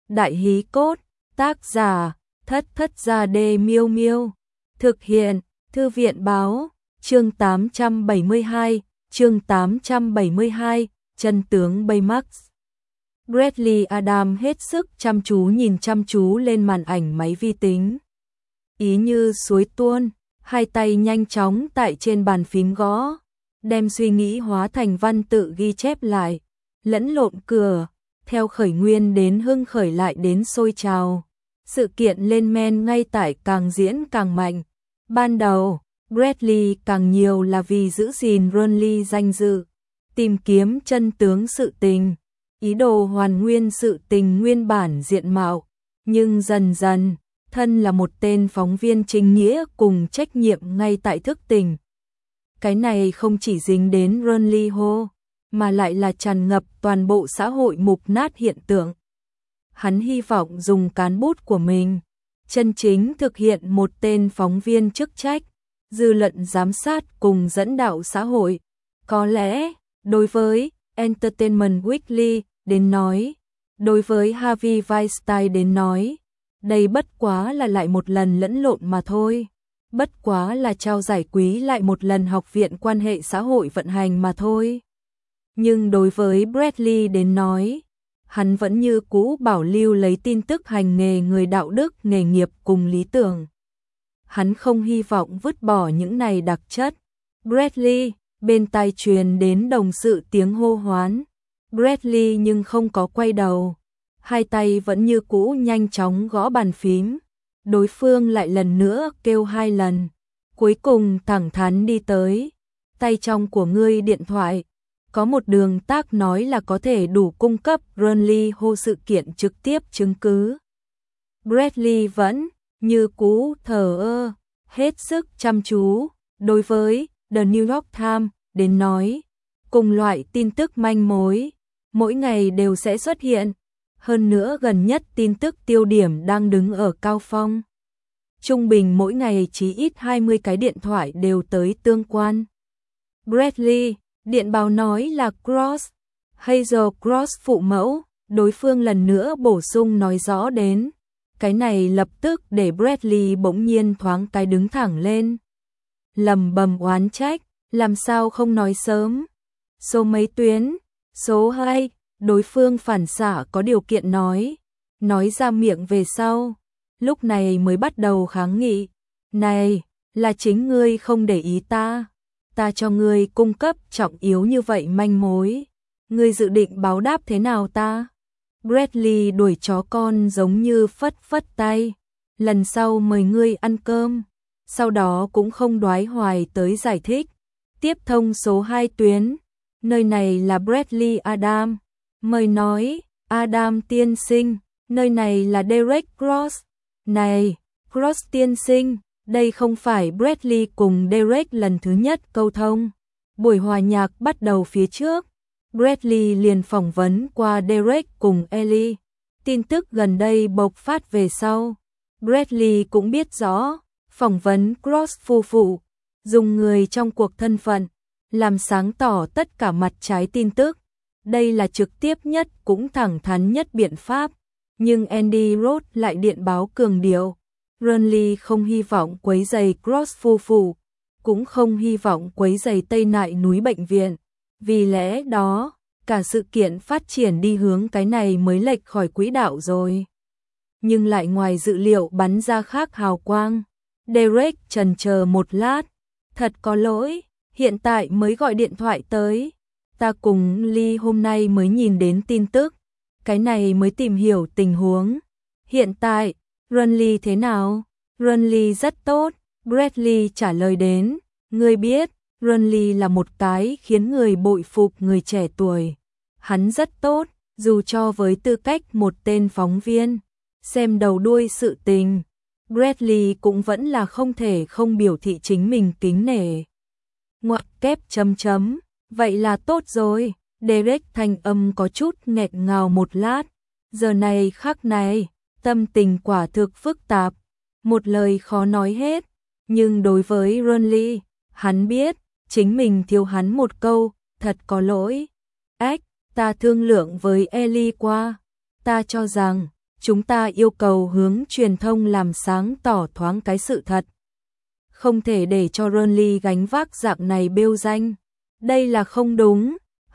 Đại hí cốt, tác giả, Thất Thất Gia Đê Miêu Miêu. Thực hiện, Thư viện báo, chương 872, chân tướng Baymax. Bradley Adam hết sức chăm chú nhìn chăm chú lên màn ảnh máy vi tính. Ý như suối tuôn, hai tay nhanh chóng tại trên bàn phím gõ, đem suy nghĩ hóa thành văn tự ghi chép lại, lẫn lộn cửa, theo khởi nguyên đến hưng khởi lại đến sôi trào. Sự kiện lên men ngay tại càng diễn càng mạnh. Ban đầu, Bradley càng nhiều là vì giữ gìn Ronly danh dự, tìm kiếm chân tướng sự tình, ý đồ hoàn nguyên sự tình nguyên bản diện mạo, nhưng dần dần, thân là một tên phóng viên chính nghĩa cùng trách nhiệm ngay tại thức tỉnh. Cái này không chỉ dính đến Ronly Ho, mà lại là tràn ngập toàn bộ xã hội mục nát hiện tượng. Hắn hy vọng dùng cán bút của mình, chân chính thực hiện một tên phóng viên chức trách, dư luận giám sát cùng dẫn đạo xã hội. Có lẽ, đối với Entertainment Weekly đến nói, đối với Harvey Weinstein đến nói, đây bất quá là lại một lần lẫn lộn mà thôi. Bất quá là trao giải quý lại một lần học viện quan hệ xã hội vận hành mà thôi. Nhưng đối với Bradley đến nói, hắn vẫn như cũ bảo lưu lấy tin tức hành nghề người đạo đức nghề nghiệp cùng lý tưởng. Hắn không hy vọng vứt bỏ những này đặc chất. Bradley, bên tai truyền đến đồng sự tiếng hô hoán. Bradley nhưng không có quay đầu. Hai tay vẫn như cũ nhanh chóng gõ bàn phím. Đối phương lại lần nữa kêu 2 lần. Cuối cùng thẳng thắn đi tới. Tay trong của ngươi điện thoại. Có một đường tác nói là có thể đủ cung cấp Ronly Ho sự kiện trực tiếp chứng cứ. Bradley vẫn như cũ thờ ơ, hết sức chăm chú. Đối với The New York Times đến nói, cùng loại tin tức manh mối, mỗi ngày đều sẽ xuất hiện. Hơn nữa gần nhất tin tức tiêu điểm đang đứng ở cao phong. Trung bình mỗi ngày chỉ ít 20 cái điện thoại đều tới tương quan. Bradley, điện báo nói là Cross, Hazel Cross phụ mẫu, đối phương lần nữa bổ sung nói rõ đến. Cái này lập tức để Bradley bỗng nhiên thoáng cái đứng thẳng lên. Lầm bầm oán trách, làm sao không nói sớm. Số mấy tuyến, số 2, đối phương phản xạ có điều kiện nói ra miệng về sau. Lúc này mới bắt đầu kháng nghị. Này, là chính ngươi không để ý ta. Ta cho ngươi cung cấp trọng yếu như vậy manh mối. Ngươi dự định báo đáp thế nào ta? Bradley đuổi chó con giống như phất phất tay. Lần sau mời ngươi ăn cơm. Sau đó cũng không đoái hoài tới giải thích. Tiếp thông số 2 tuyến. Nơi này là Bradley Adam. Mời nói, Adam tiên sinh. Nơi này là Derek Cross. Này, Cross tiên sinh. Đây không phải Bradley cùng Derek lần thứ nhất câu thông. Buổi hòa nhạc bắt đầu phía trước. Bradley liền phỏng vấn qua Derek cùng Ellie. Tin tức gần đây bộc phát về sau. Bradley cũng biết rõ, phỏng vấn Cross phu phụ, dùng người trong cuộc thân phận, làm sáng tỏ tất cả mặt trái tin tức. Đây là trực tiếp nhất cũng thẳng thắn nhất biện pháp. Nhưng Andy Roth lại điện báo cường điệu. Ronly không hy vọng quấy rầy Cross phu phụ, cũng không hy vọng quấy rầy Tây Nại núi bệnh viện. Vì lẽ đó, cả sự kiện phát triển đi hướng cái này mới lệch khỏi quỹ đạo rồi. Nhưng lại ngoài dự liệu bắn ra khác hào quang. Derek chần chờ một lát. Thật có lỗi, hiện tại mới gọi điện thoại tới. Ta cùng Lee hôm nay mới nhìn đến tin tức. Cái này mới tìm hiểu tình huống. Hiện tại, Ronly thế nào? Ronly rất tốt, Bradley trả lời đến. Ngươi biết, Ronly là một cái khiến người bội phục người trẻ tuổi. Hắn rất tốt, dù cho với tư cách một tên phóng viên. Xem đầu đuôi sự tình, Bradley cũng vẫn là không thể không biểu thị chính mình kính nể. Ngoặc kép chấm chấm, vậy là tốt rồi. Derek thanh âm có chút nghẹt ngào một lát. Giờ này khắc này, tâm tình quả thực phức tạp, một lời khó nói hết. Nhưng đối với Ronly, hắn biết, chính mình thiếu hắn một câu, thật có lỗi. Ta thương lượng với Ellie qua, ta cho rằng, chúng ta yêu cầu hướng truyền thông làm sáng tỏ thoáng cái sự thật. Không thể để cho Renly gánh vác dạng này bêu danh. Đây là không đúng.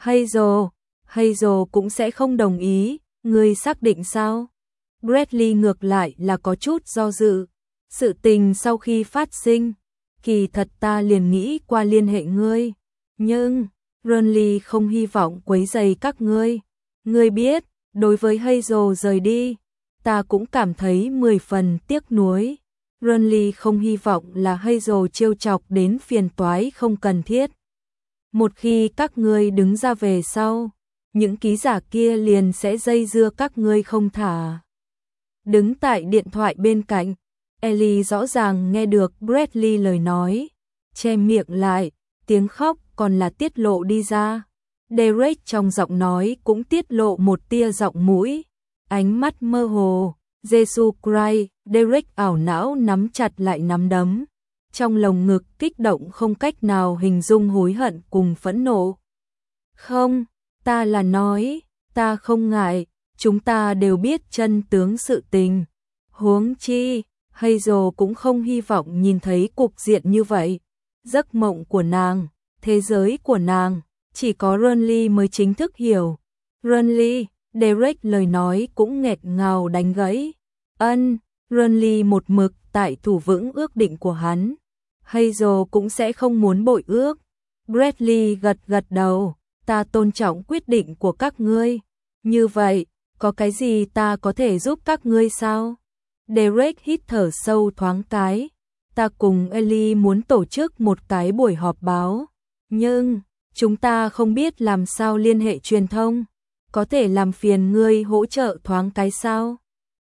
Hazel cũng sẽ không đồng ý, ngươi xác định sao? Bradley ngược lại là có chút do dự. Sự tình sau khi phát sinh, kỳ thật ta liền nghĩ qua liên hệ ngươi. Nhưng, Renly không hy vọng quấy rầy các ngươi. Ngươi biết, đối với Hazel rời đi, ta cũng cảm thấy 10 phần tiếc nuối. Renly không hy vọng là Hazel trêu chọc đến phiền toái không cần thiết. Một khi các ngươi đứng ra về sau, những ký giả kia liền sẽ dây dưa các ngươi không thả. Đứng tại điện thoại bên cạnh, Ellie rõ ràng nghe được Bradley lời nói, che miệng lại, tiếng khóc còn là tiết lộ đi ra. Derek trong giọng nói cũng tiết lộ một tia giọng mũi, ánh mắt mơ hồ. Jesus Christ, Derek ảo não nắm chặt lại nắm đấm, trong lồng ngực kích động không cách nào hình dung hối hận cùng phẫn nộ. Không, ta là nói, ta không ngại, chúng ta đều biết chân tướng sự tình. Huống chi, Hazel cũng không hy vọng nhìn thấy cục diện như vậy. Giấc mộng của nàng, thế giới của nàng, chỉ có Renly mới chính thức hiểu. Renly, Derek lời nói cũng nghẹt ngào đánh gãy. Renly một mực tại thủ vững ước định của hắn. Hazel cũng sẽ không muốn bội ước. Bradley gật đầu, ta tôn trọng quyết định của các ngươi. Như vậy, có cái gì ta có thể giúp các ngươi sao? Derek hít thở sâu thoáng cái. Ta cùng Ellie muốn tổ chức một cái buổi họp báo. Nhưng, chúng ta không biết làm sao liên hệ truyền thông. Có thể làm phiền ngươi hỗ trợ thoáng cái sao?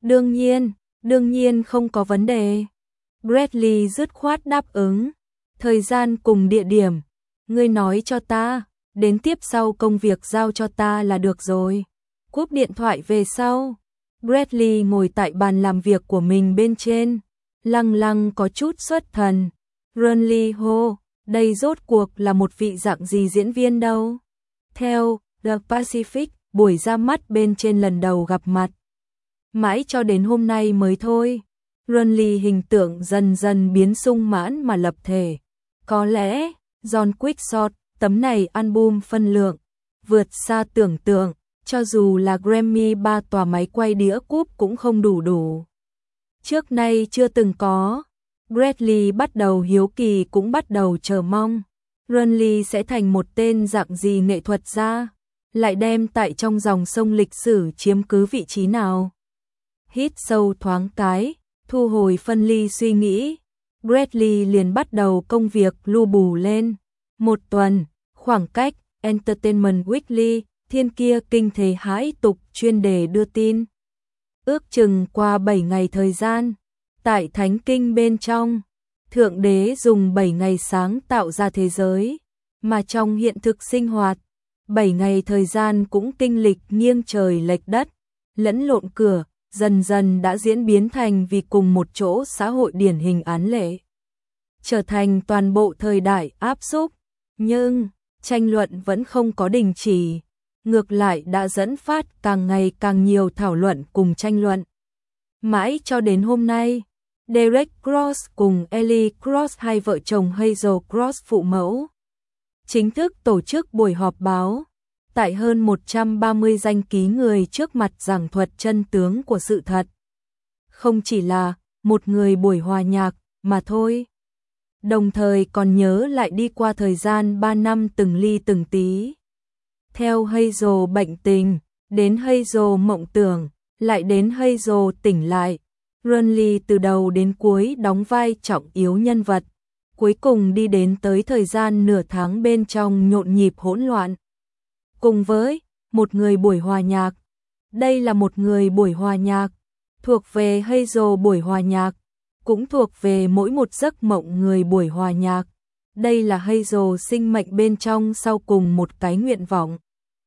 Đương nhiên không có vấn đề. Bradley dứt khoát đáp ứng. Thời gian cùng địa điểm, ngươi nói cho ta, đến tiếp sau công việc giao cho ta là được rồi. Cúp điện thoại về sau, Bradley ngồi tại bàn làm việc của mình bên trên, lăng có chút xuất thần. Renly hô, đây rốt cuộc là một vị dạng gì diễn viên đâu? Theo The Pacific, buổi ra mắt bên trên lần đầu gặp mặt. Mãi cho đến hôm nay mới thôi. Renly hình tượng dần dần biến sung mãn mà lập thể. Có lẽ, John Quickshot, tấm này album phân lượng, vượt xa tưởng tượng, cho dù là Grammy 3 tòa máy quay đĩa cúp cũng không đủ. Trước nay chưa từng có, Bradley bắt đầu hiếu kỳ cũng bắt đầu chờ mong. Renly sẽ thành một tên dạng gì nghệ thuật gia, lại đem tại trong dòng sông lịch sử chiếm cứ vị trí nào. Hít sâu thoáng cái, thu hồi phân ly suy nghĩ, Bradley liền bắt đầu công việc lu bù lên. Một tuần, khoảng cách, Entertainment Weekly, thiên kia kinh thế hãi tục chuyên đề đưa tin. Ước chừng qua 7 ngày thời gian, tại Thánh Kinh bên trong, Thượng Đế dùng 7 ngày sáng tạo ra thế giới, mà trong hiện thực sinh hoạt, 7 ngày thời gian cũng kinh lịch nghiêng trời lệch đất, lẫn lộn cửa, dần dần đã diễn biến thành vì cùng một chỗ xã hội điển hình án lệ. Trở thành toàn bộ thời đại áp xúc, nhưng tranh luận vẫn không có đình chỉ, ngược lại đã dẫn phát càng ngày càng nhiều thảo luận cùng tranh luận. Mãi cho đến hôm nay, Derek Cross cùng Ellie Cross, hai vợ chồng Hazel Cross phụ mẫu, chính thức tổ chức buổi họp báo, tại hơn 130 danh ký người trước mặt giảng thuật chân tướng của sự thật. Không chỉ là một người buổi hòa nhạc mà thôi, đồng thời còn nhớ lại đi qua thời gian 3 năm từng ly từng tí. Theo Hazel bệnh tình, đến Hazel mộng tưởng, lại đến Hazel tỉnh lại, Renly từ đầu đến cuối đóng vai trọng yếu nhân vật, cuối cùng đi đến tới thời gian nửa tháng bên trong nhộn nhịp hỗn loạn. Cùng với một người buổi hòa nhạc, đây là một người buổi hòa nhạc, thuộc về Hazel buổi hòa nhạc, cũng thuộc về mỗi một giấc mộng người buổi hòa nhạc. Đây là Hazel sinh mệnh bên trong sau cùng một cái nguyện vọng.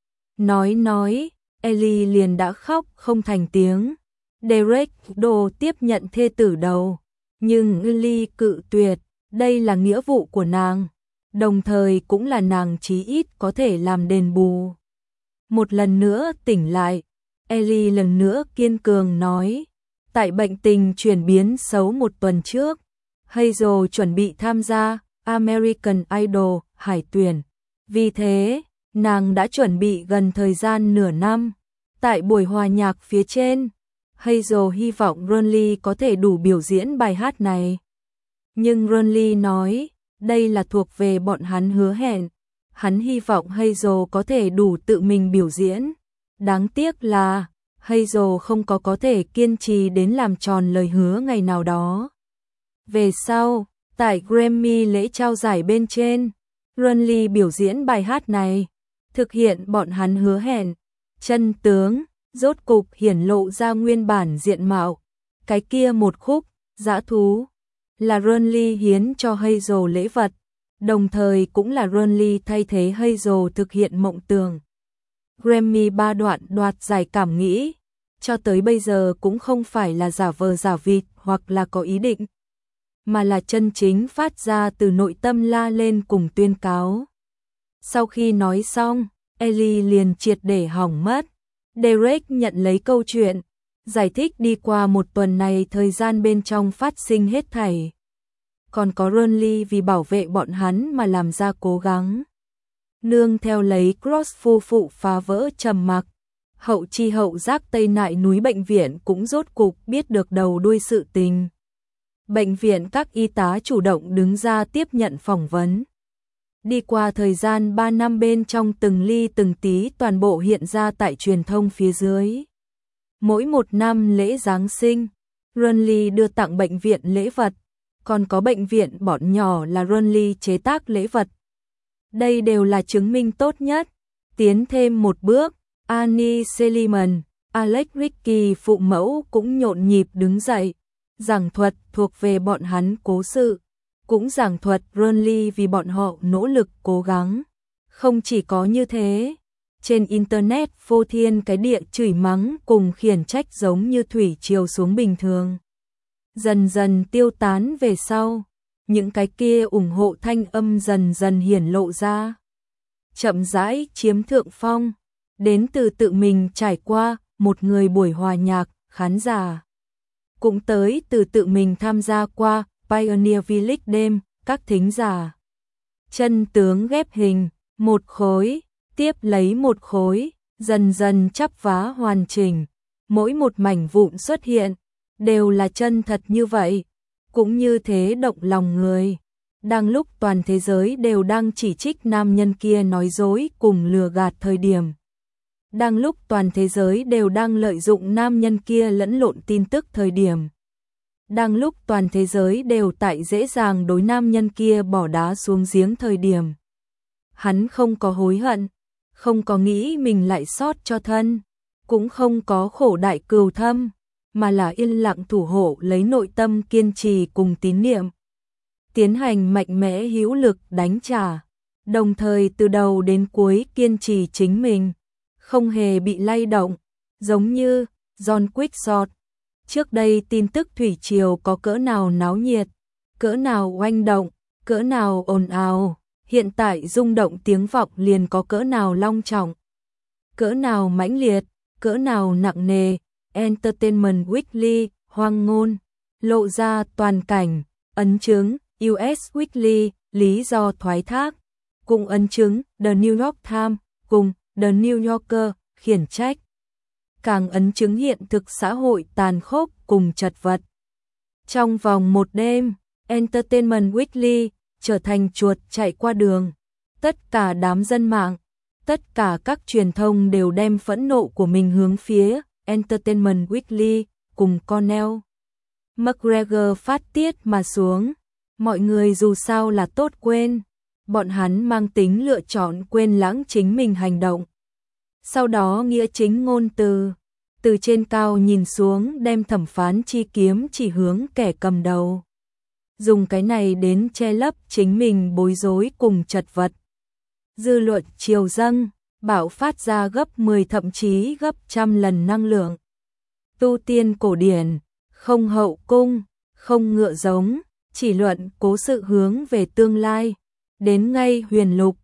Nói, Ellie liền đã khóc không thành tiếng. Derek đồ tiếp nhận thê tử đầu, nhưng Ellie cự tuyệt, đây là nghĩa vụ của nàng, đồng thời cũng là nàng chí ít có thể làm đền bù. Một lần nữa tỉnh lại, Ellie lần nữa kiên cường nói. Tại bệnh tình chuyển biến xấu một tuần trước, Hazel chuẩn bị tham gia American Idol hải tuyển. Vì thế, nàng đã chuẩn bị gần thời gian nửa năm. Tại buổi hòa nhạc phía trên, Hazel hy vọng Ronly có thể đủ biểu diễn bài hát này. Nhưng Ronly nói, đây là thuộc về bọn hắn hứa hẹn. Hắn hy vọng Hazel có thể đủ tự mình biểu diễn. Đáng tiếc là Hazel không có thể kiên trì đến làm tròn lời hứa ngày nào đó. Về sau, tại Grammy lễ trao giải bên trên, Ronly biểu diễn bài hát này, thực hiện bọn hắn hứa hẹn. Chân tướng, rốt cục hiển lộ ra nguyên bản diện mạo. Cái kia một khúc, dã thú, là Ronly hiến cho Hazel lễ vật, đồng thời cũng là Ronly thay thế Hazel thực hiện mộng tưởng. Grammy 3 đoạn đoạt giải cảm nghĩ, cho tới bây giờ cũng không phải là giả vờ giả vịt hoặc là có ý định, mà là chân chính phát ra từ nội tâm la lên cùng tuyên cáo. Sau khi nói xong, Ellie liền triệt để hỏng mất. Derek nhận lấy câu chuyện, giải thích đi qua một tuần này thời gian bên trong phát sinh hết thảy. Còn có Ronly vì bảo vệ bọn hắn mà làm ra cố gắng. Nương theo lấy Cross phu phụ phá vỡ trầm mặc. Hậu chi hậu giác Tây Nại núi bệnh viện cũng rốt cục biết được đầu đuôi sự tình. Bệnh viện các y tá chủ động đứng ra tiếp nhận phỏng vấn. Đi qua thời gian 3 năm bên trong từng ly từng tí toàn bộ hiện ra tại truyền thông phía dưới. Mỗi một năm lễ Giáng sinh, Ronly đưa tặng bệnh viện lễ vật, còn có bệnh viện bọn nhỏ là Ronly chế tác lễ vật. Đây đều là chứng minh tốt nhất. Tiến thêm một bước, Annie Seliman, Alex Ricky phụ mẫu cũng nhộn nhịp đứng dậy, giảng thuật thuộc về bọn hắn cố sự, cũng giảng thuật Ronly vì bọn họ nỗ lực cố gắng. Không chỉ có như thế, trên internet phô thiên cái địa chửi mắng cùng khiển trách giống như thủy triều xuống bình thường. Dần dần tiêu tán về sau, những cái kia ủng hộ thanh âm dần dần hiển lộ ra. Chậm rãi chiếm thượng phong, đến từ tự mình trải qua một người buổi hòa nhạc, khán giả. Cũng tới từ tự mình tham gia qua Pioneer Village đêm, các thính giả. Chân tướng ghép hình, một khối, tiếp lấy một khối, dần dần chắp vá hoàn chỉnh. Mỗi một mảnh vụn xuất hiện, đều là chân thật như vậy. Cũng như thế động lòng người. Đang lúc toàn thế giới đều đang chỉ trích nam nhân kia nói dối cùng lừa gạt thời điểm. Đang lúc toàn thế giới đều đang lợi dụng nam nhân kia lẫn lộn tin tức thời điểm. Đang lúc toàn thế giới đều tại dễ dàng đối nam nhân kia bỏ đá xuống giếng thời điểm. Hắn không có hối hận, không có nghĩ mình lại sót cho thân, cũng không có khổ đại cừu thâm, mà là yên lặng thủ hộ lấy nội tâm kiên trì cùng tín niệm. Tiến hành mạnh mẽ hữu lực đánh trả, đồng thời từ đầu đến cuối kiên trì chính mình, không hề bị lay động, giống như John Quickshot. Trước đây tin tức thủy triều có cỡ nào náo nhiệt, cỡ nào oanh động, cỡ nào ồn ào, hiện tại rung động tiếng vọng liền có cỡ nào long trọng, cỡ nào mãnh liệt, cỡ nào nặng nề. Entertainment Weekly, hoang ngôn, lộ ra toàn cảnh, ấn chứng, US Weekly, lý do thoái thác, cùng ấn chứng, The New York Times, cùng The New Yorker, khiển trách. Càng ấn chứng hiện thực xã hội tàn khốc cùng chật vật. Trong vòng một đêm, Entertainment Weekly trở thành chuột chạy qua đường. Tất cả đám dân mạng, tất cả các truyền thông đều đem phẫn nộ của mình hướng phía Entertainment Weekly cùng Conor McGregor phát tiết mà xuống. Mọi người dù sao là tốt quên, bọn hắn mang tính lựa chọn quên lãng chính mình hành động. Sau đó nghĩa chính ngôn từ trên cao nhìn xuống đem thẩm phán chi kiếm chỉ hướng kẻ cầm đầu. Dùng cái này đến che lấp chính mình bối rối cùng chật vật. Dư luận triều dâng, bạo phát ra gấp 10 thậm chí gấp trăm lần năng lượng. Tu tiên cổ điển, không hậu cung, không ngựa giống, chỉ luận cố sự hướng về tương lai. Đến ngay huyền lục,